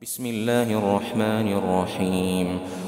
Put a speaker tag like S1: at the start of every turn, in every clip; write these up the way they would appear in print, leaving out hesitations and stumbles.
S1: بسم الله الرحمن الرحيم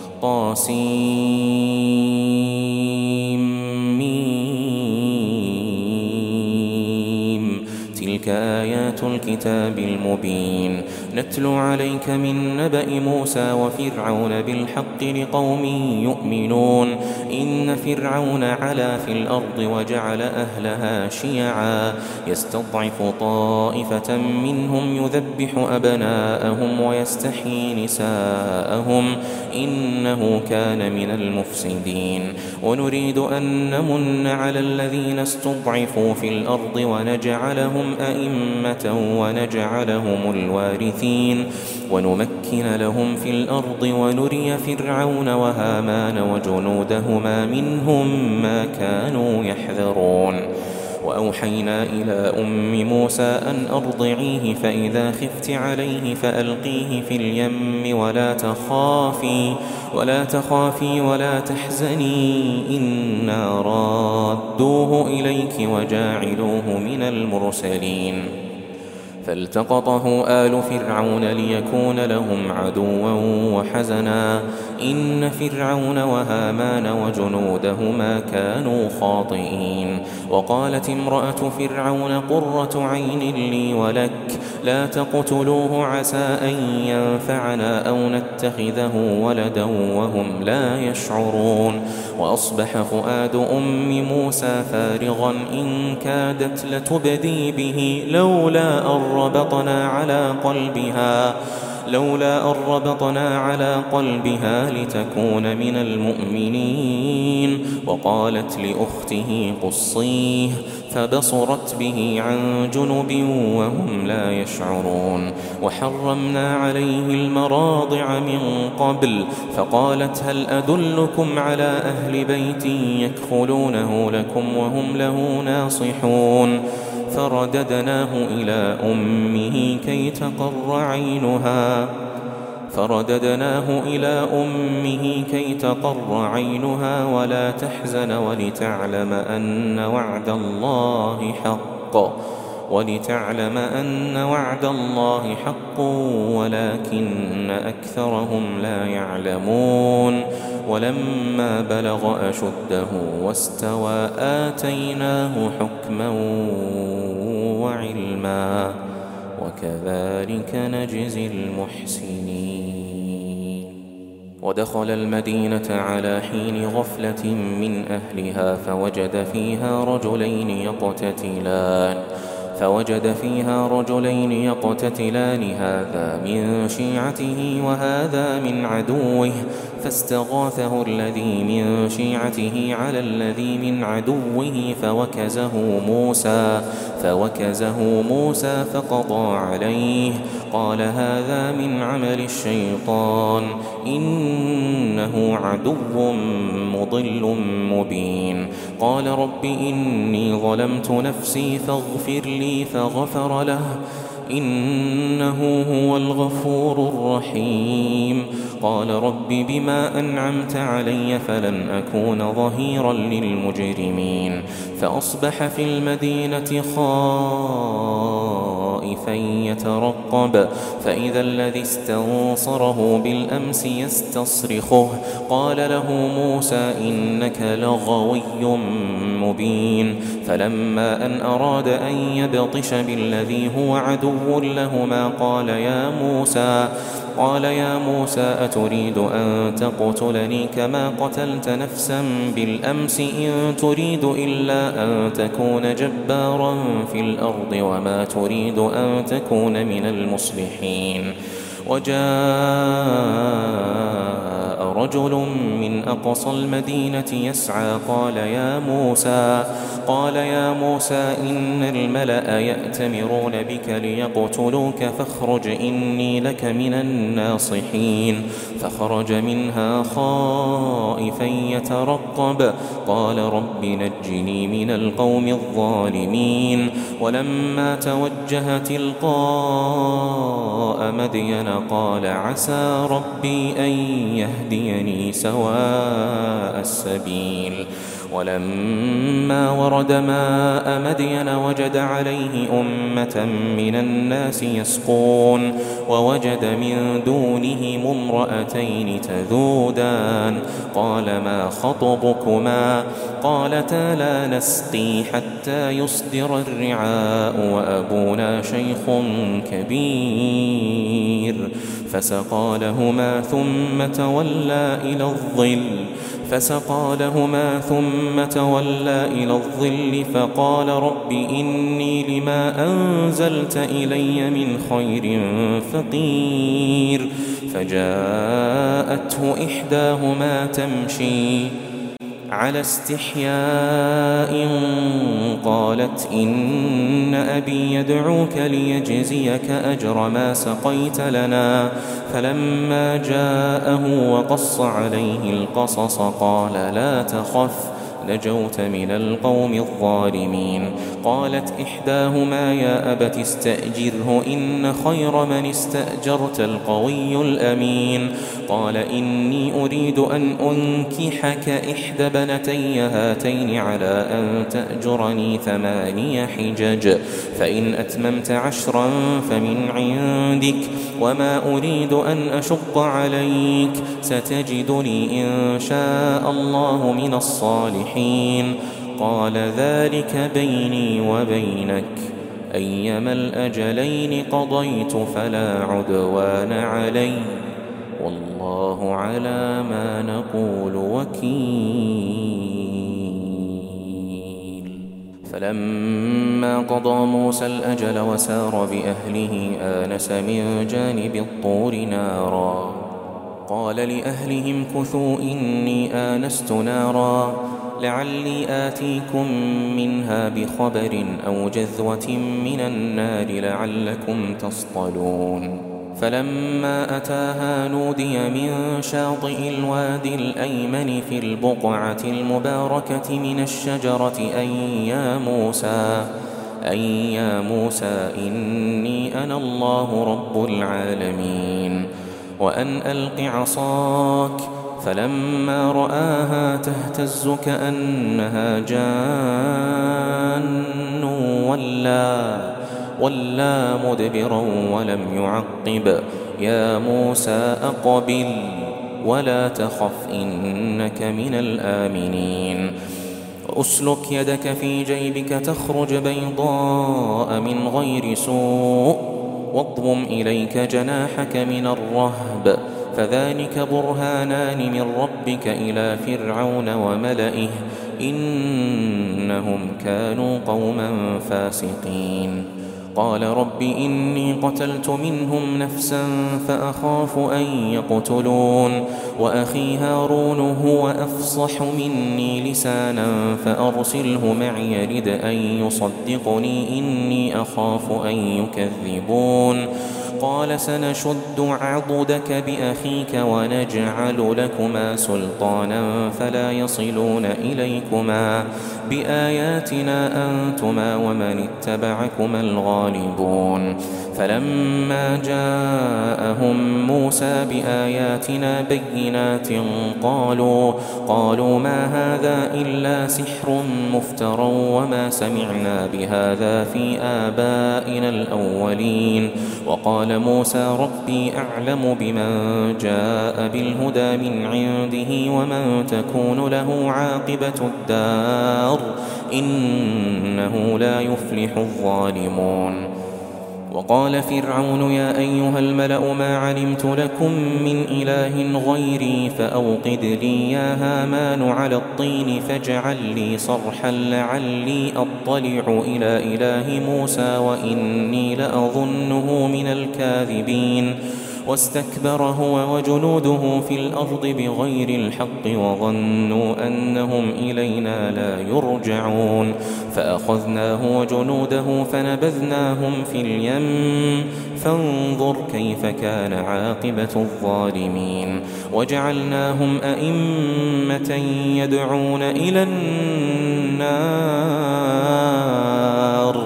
S1: طاسيم تلك آيات الكتاب المبين نتلو عليك من نبأ موسى وفرعون بالحق لقوم يؤمنون إن فرعون علا في الأرض وجعل أهلها شيعا يستضعف طائفة منهم يذبح أبناءهم ويستحيي نساءهم إنه كان من المفسدين ونريد أن نمن على الذين استضعفوا في الأرض ونجعلهم أئمة ونجعلهم الوارثين ونمكن لهم في الأرض ونري فرعون وهامان وجنودهما منهم ما كانوا يحذرون وأوحينا إلى أم موسى أن أرضعيه فإذا خفت عليه فألقيه في اليم ولا تخافي ولا تحزني إنا رادوه إليك وجاعلوه من المرسلين فالتقطه آل فرعون ليكون لهم عدوا وحزنا إن فرعون وهامان وجنودهما كانوا خاطئين وقالت امرأة فرعون قرة عين لي ولك لا تقتلوه عسى أن ينفعنا أو نتخذه ولدا وهم لا يشعرون وأصبح فؤاد أم موسى فارغا إن كادت لتبدي به لولا أن ربطنا على قلبها لتكون من المؤمنين وقالت لأخته قصيه فبصرت به عن جنب وهم لا يشعرون وحرمنا عليه المراضع من قبل فقالت هل أدلكم على أهل بيت يكفلونه لكم وهم له ناصحون فرددناه إلى أمه كي تقر عينها ولا تحزن ولتعلم أن وعد الله حق ولكن أكثرهم لا يعلمون ولما بلغ أشده واستوى آتيناه حكما وعلما وكذلك نجزي المحسنين ودخل المدينة على حين غفلة من أهلها فوجد فيها رجلين يقتتلان هذا من شيعته وهذا من عدوه فاستغاثه الذي من شيعته على الذي من عدوه فوكزه موسى فقضى عليه قال هذا من عمل الشيطان إنه عدو مضل مبين قال رب إني ظلمت نفسي فاغفر لي فغفر له إنه هو الغفور الرحيم قال رب بما أنعمت علي فلن أكون ظهيرا للمجرمين فأصبح في المدينة خائفا يترقب فإذا الذي استنصره بالأمس يستصرخه قال له موسى إنك لغوي مبين فلما أن أراد أن يبطش بالذي هو عدو لهما قال يا موسى أتريد أن تقتلني كما قتلت نفسا بالأمس إن تريد إلا أن تكون جبارا في الأرض وما تريد أن تكون من المصلحين وجاء رجل من أقصى المدينة يسعى قال يا موسى إن الملأ يأتمرون بك ليقتلوك فاخرج إني لك من الناصحين فخرج منها خائفا يترقب قال رب نجني من القوم الظالمين ولما توجه تلقاء مدين قال عسى ربي أن يهديني سواء السبيل ولما ورد ماء مدين وجد عليه أمة من الناس يسقون ووجد من دونهم امرأتين تذودان قال ما خطبكما قالتا لا نسقي حتى يصدر الرعاء وأبونا شيخ كبير فسقى لهما ثم تولى إلى الظل فقال رب إني لما أنزلت إلي من خير فقير فجاءته إحداهما تمشي على استحياء قالت إن أبي يدعوك ليجزيك أجر ما سقيت لنا فلما جاءه وقص عليه القصص قال لا تخف نجوت من القوم الظالمين قالت إحداهما يا أبت استأجره إن خير من استأجرت القوي الأمين قال إني أريد أن أنكحك إحدى بنتي هاتين على أن تأجرني 8 حجج فإن أتممت 10 فمن عندك وما أريد أن أشق عليك ستجدني إن شاء الله من الصالحين قال ذلك بيني وبينك أيما الأجلين قضيت فلا عدوان علي والله على ما نقول وكيل فلما قضى موسى الأجل وسار بأهله آنس من جانب الطور نارا قال لأهلهم كثوا إني آنست نارا لعلي آتيكم منها بخبر أو جذوة من النار لعلكم تصطلون فلما أتاها نودي من شاطئ الوادي الأيمن في البقعة المباركة من الشجرة أي يا موسى إني أنا الله رب العالمين وأن ألق عصاك فلما رآها تهتز كأنها جان ولا مدبرا ولم يعقب يا موسى أقبل ولا تخف إنك من الآمنين أسلك يدك في جيبك تخرج بيضاء من غير سوء واضمم إليك جناحك من الرهب فذلك برهانان من ربك إلى فرعون وملئه إنهم كانوا قوما فاسقين قال رب إني قتلت منهم نفسا فأخاف أن يقتلون وأخي هارون هو أفصح مني لسانا فأرسله معي يرد أن يصدقني إني أخاف أن يكذبون قال سنشد عضدك بأخيك ونجعل لكما سلطانا فلا يصلون إليكما بآياتنا أنتما ومن اتبعكما الغالبون فلما جاءهم موسى بآياتنا بينات قالوا ما هذا إلا سحر مفترى وما سمعنا بهذا في آبائنا الأولين وقال موسى ربي أعلم بمن جاء بالهدى من عنده ومن تكون له عاقبة الدار إنه لا يفلح الظالمون وقال فرعون يا أيها الملأ ما علمت لكم من إله غيري فأوقد لي يا هامان على الطين فاجعل لي صرحا لعلي أطلع إلى إله موسى وإني لأظنه من الكاذبين واستكبر هو وجنوده في الأرض بغير الحق وظنوا أنهم إلينا لا يرجعون فأخذناه وجنوده فنبذناهم في اليم فانظر كيف كان عاقبة الظالمين وجعلناهم أئمة يدعون إلى النار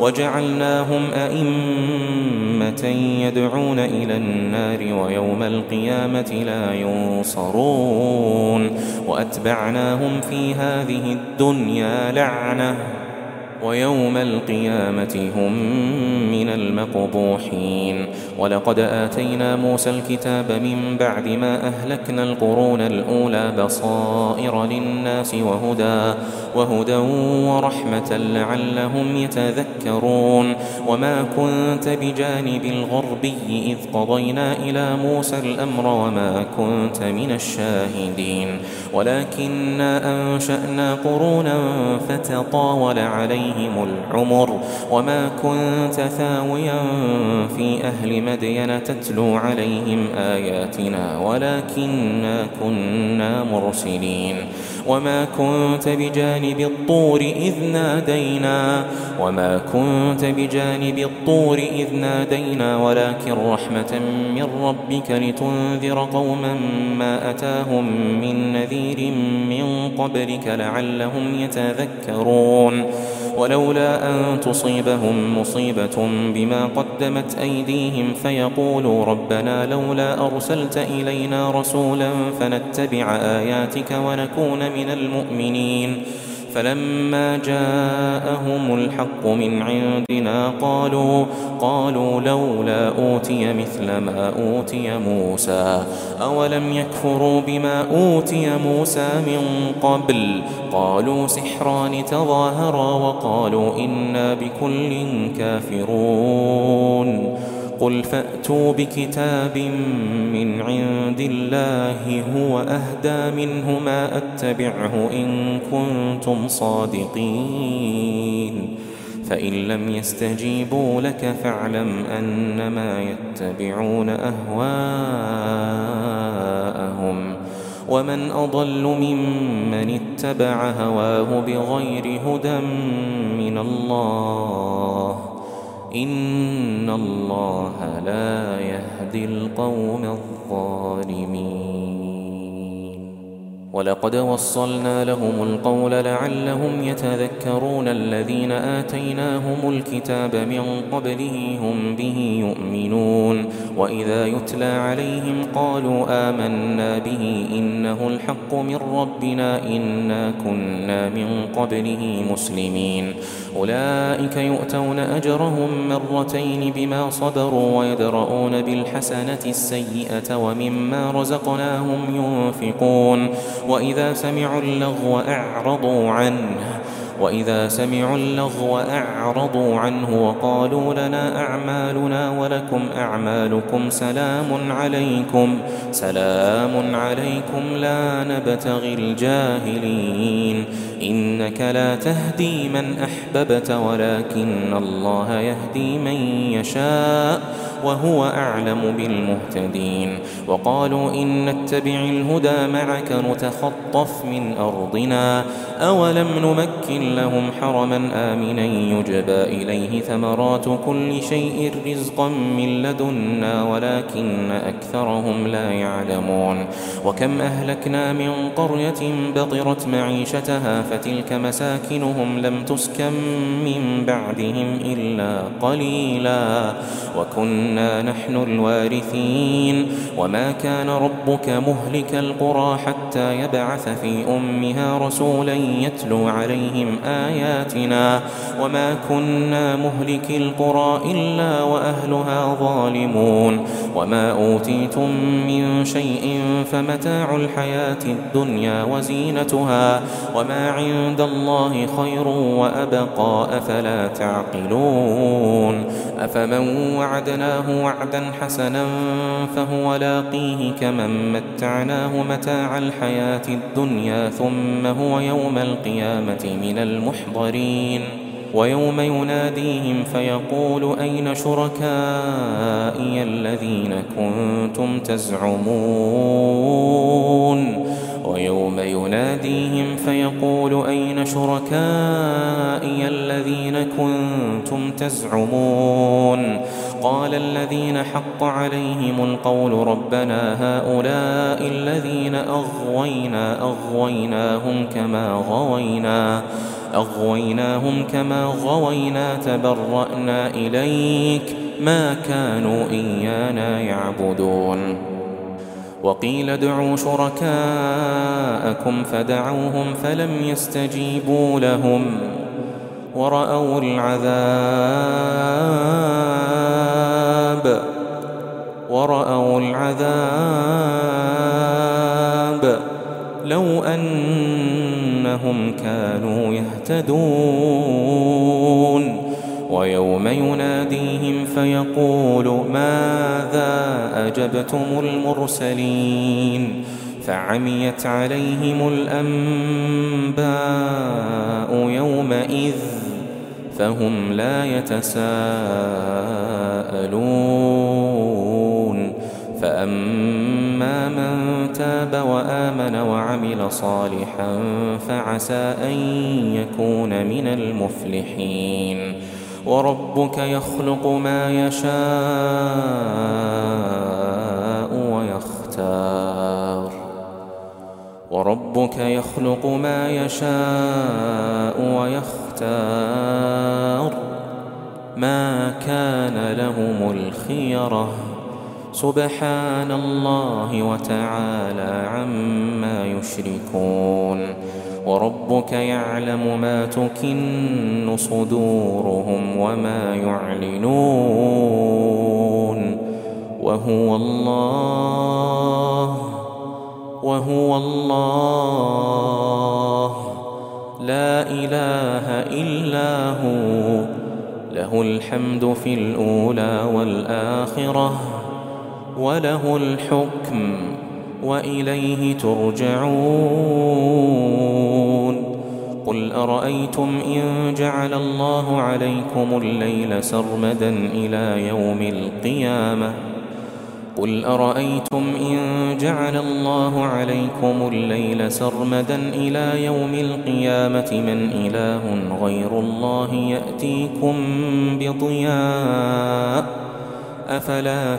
S1: وجعلناهم أئمة يدعون إلى النار ويوم القيامة لا ينصرون وأتبعناهم في هذه الدنيا لعنة ويوم القيامة هم من المقبوحين. ولقد آتينا موسى الكتاب من بعد ما أهلكنا القرون الأولى بصائر للناس وهدى ورحمة لعلهم يتذكرون. وما كنت بجانب الغربي إذ قضينا إلى موسى الأمر وما كنت من الشاهدين ولكننا أنشأنا قرونا فتطاول عليهم العمر وما كنت ثاويا في أهل مدين تتلو عليهم آياتنا ولكننا كنا مرسلين. وما كنت بجانب الطور إذ نادينا ولكن رحمة من ربك لتنذر قوما ما أتاهم من نذير من قبلك لعلهم يتذكرون. ولولا أن تصيبهم مصيبة بما قدمت أيديهم فيقولوا ربنا لولا أرسلت إلينا رسولا فنتبع آياتك ونكون من المؤمنين. فلما جاءهم الحق من عندنا قالوا لولا أوتي مثل ما أوتي موسى أولم يكفروا بما أوتي موسى من قبل قالوا سحران تظاهرا وقالوا إنا بكل كافرون. قل فأتوا بكتاب من عند الله هو أهدى منه ما أتبعه إن كنتم صادقين فإن لم يستجيبوا لك فاعلم أنما يتبعون أهواءهم ومن أضل ممن اتبع هواه بغير هدى من الله إن الله لا يهدي القوم الظالمين. ولقد وصلنا لهم القول لعلهم يتذكرون الذين آتيناهم الكتاب من قبله هم به يؤمنون. وإذا يتلى عليهم قالوا آمنا به إنه الحق من ربنا إنا كنا من قبله مسلمين. أولئك يؤتون أجرهم مرتين بما صبروا ويدرؤون بالحسنة السيئة ومما رزقناهم ينفقون. وإذا سمعوا اللغو أعرضوا عنه وقالوا لنا أعمالنا ولكم أعمالكم سلام عليكم لا نبتغي الجاهلين إنك لا تهدي من أحببت ولكن الله يهدي من يشاء وهو أعلم بالمهتدين. وقالوا إن نتبع الهدى معك نتخطف من أرضنا أولم نمكن لهم حرما آمنا يجبى إليه ثمرات كل شيء رزقا من لدنا ولكن أكثرهم لا يعلمون. وكم أهلكنا من قرية بطرت معيشتها فتلك مساكنهم لم تسكن من بعدهم إلا قليلا وكنا نحن الوارثين. وما كان ربك مهلك القرى حتى يبعث في أمها رسولا يتلو عليهم آياتنا وما كنا مهلك القرى إلا وأهلها ظالمون. وما أوتيتم من شيء فمتاع الحياة الدنيا وزينتها وما عند الله خير وأبقى أفلا تعقلون. أفمن وعدناه وعدا حسنا فهو لاقيه كمن متعناه متاع الحياة الدنيا ثم هو يوم القيامة من المحضرين. ويوم يناديهم فيقول أين شركائي الذين كنتم تزعمون ويوم يناديهم فيقول أين شركائي الذين كنتم تزعمون قال الذين حق عليهم القول ربنا هؤلاء الذين أغويناهم كما أغويناهم كما غوينا تبرأنا إليك ما كانوا إيانا يعبدون وقيل ادعوا شركاءكم فدعوهم فلم يستجيبوا لهم ورأوا العذاب لو أنهم كانوا يهتدون ويوم يناديهم فيقول ماذا أجبتم المرسلين فعميت عليهم الأنباء يومئذ فهم لا يتساءلون فأما من تاب وآمن وعمل صالحا فعسى أن يكون من المفلحين وربك يخلق ما يشاء ويختار ما كان لهم الخيرة سبحان الله وتعالى عما يشركون وربك يعلم ما تكن صدورهم وما يعلنون وهو الله لا إله إلا هو له الحمد في الأولى والآخرة وله الحكم وإليه ترجعون قل أرأيتم إن جعل الله عليكم الليل سرمدا إلى يوم القيامة من إله غير الله يأتيكم بضياء أفلا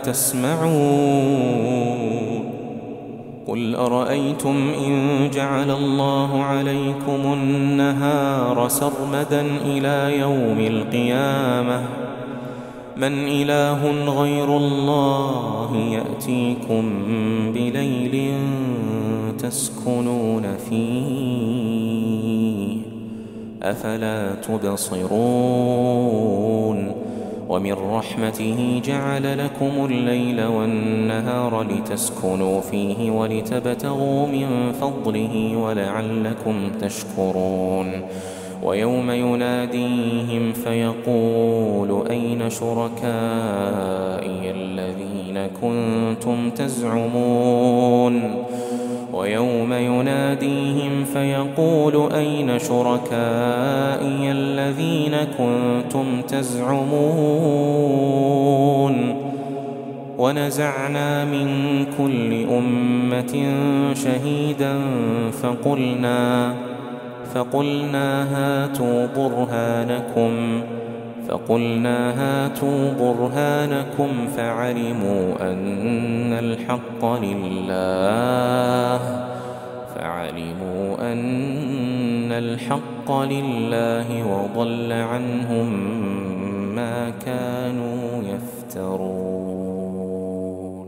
S1: تسمعون قل أرأيتم إن جعل الله عليكم النهار سرمدا إلى يوم القيامة من إله غير الله يأتيكم بليل تسكنون فيه أفلا تبصرون ومن رحمته جعل لكم الليل والنهار لتسكنوا فيه ولتبتغوا من فضله ولعلكم تشكرون ويوم يناديهم فيقول أين شركائي الذين كنتم تزعمون ونزعنا من كل أمة شهيدا فقلنا هاتوا برهانكم فعلموا أن الحق لله وضل عنهم ما كانوا يفترون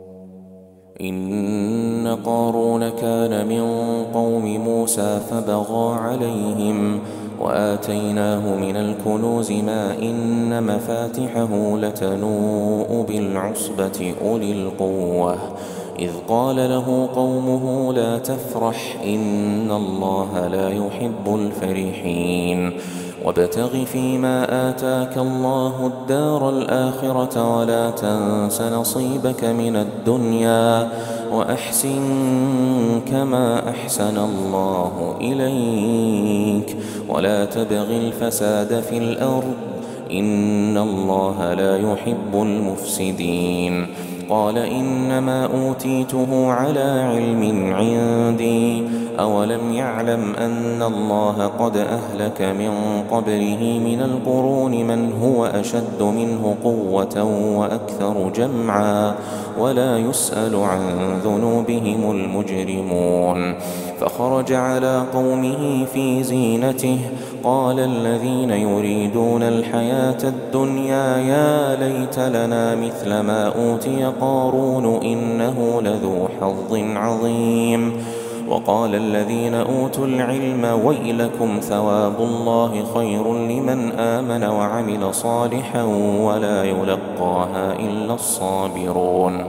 S1: إن قارون كان من قوم موسى فبغى عليهم وآتيناه من الكنوز ما إن مفاتحه لتنوء بالعصبة أولي القوة إذ قال له قومه لا تفرح إن الله لا يحب الفرحين وابتغ فيما آتاك الله الدار الآخرة ولا تنس نصيبك من الدنيا وأحسن كما أحسن الله إليك ولا تبغ الفساد في الأرض إن الله لا يحب المفسدين قال إنما أوتيته على علم عندي أولم يعلم أن الله قد أهلك من قبله من القرون من هو أشد منه قوة وأكثر جمعا ولا يسأل عن ذنوبهم المجرمون فخرج على قومه في زينته قال الذين يريدون الحياة الدنيا يا ليت لنا مثل ما أوتي قارون إنه لذو حظ عظيم وقال الذين أوتوا العلم ويلكم ثواب الله خير لمن آمن وعمل صالحا ولا يلقاها إلا الصابرون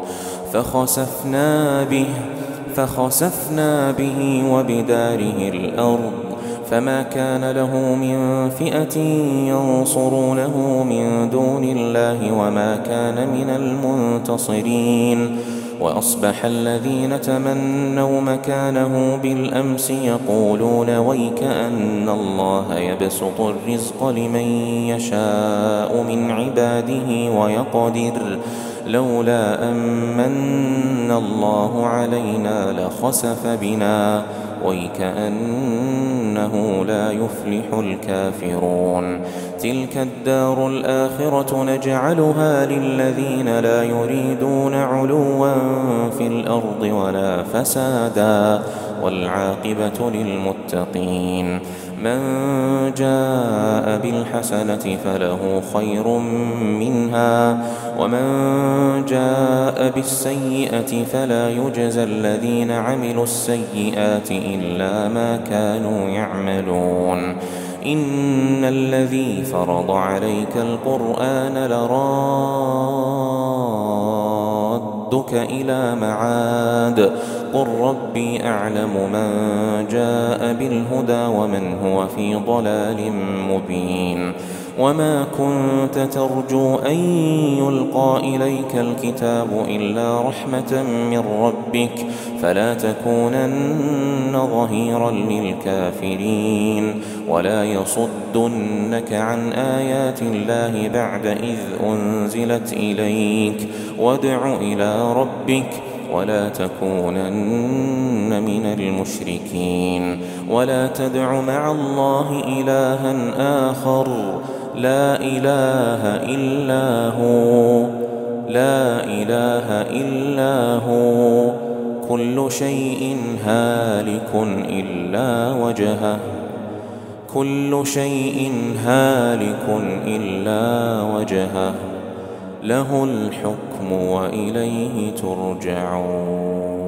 S1: فخسفنا به وبداره الأرض فما كان له من فئة ينصرونه من دون الله وما كان من المنتصرين وأصبح الذين تمنوا مكانه بالأمس يقولون ويك أن الله يبسط الرزق لمن يشاء من عباده ويقدر لولا أمن الله علينا لخسف بنا ويكأنه لا يفلح الكافرون تلك الدار الآخرة نجعلها للذين لا يريدون علوا في الأرض ولا فسادا والعاقبة للمتقين من جاء بالحسنة فله خير منها ومن جاء بالسيئة فلا يجزى الذين عملوا السيئات إلا ما كانوا يعملون إن الذي فرض عليك القرآن لرادك إلى معاد قل ربي أعلم من جاء بالهدى ومن هو في ضلال مبين وما كنت ترجو أن يلقى إليك الكتاب إلا رحمة من ربك فلا تكونن ظهيرا للكافرين ولا يصدنك عن آيات الله بعد إذ أنزلت إليك وادع إلى ربك ولا تكونن من المشركين ولا تدع مع الله إلها آخر لا إله إلا هو كل شيء هالك إلا وجهه له الحكم وإليه ترجعون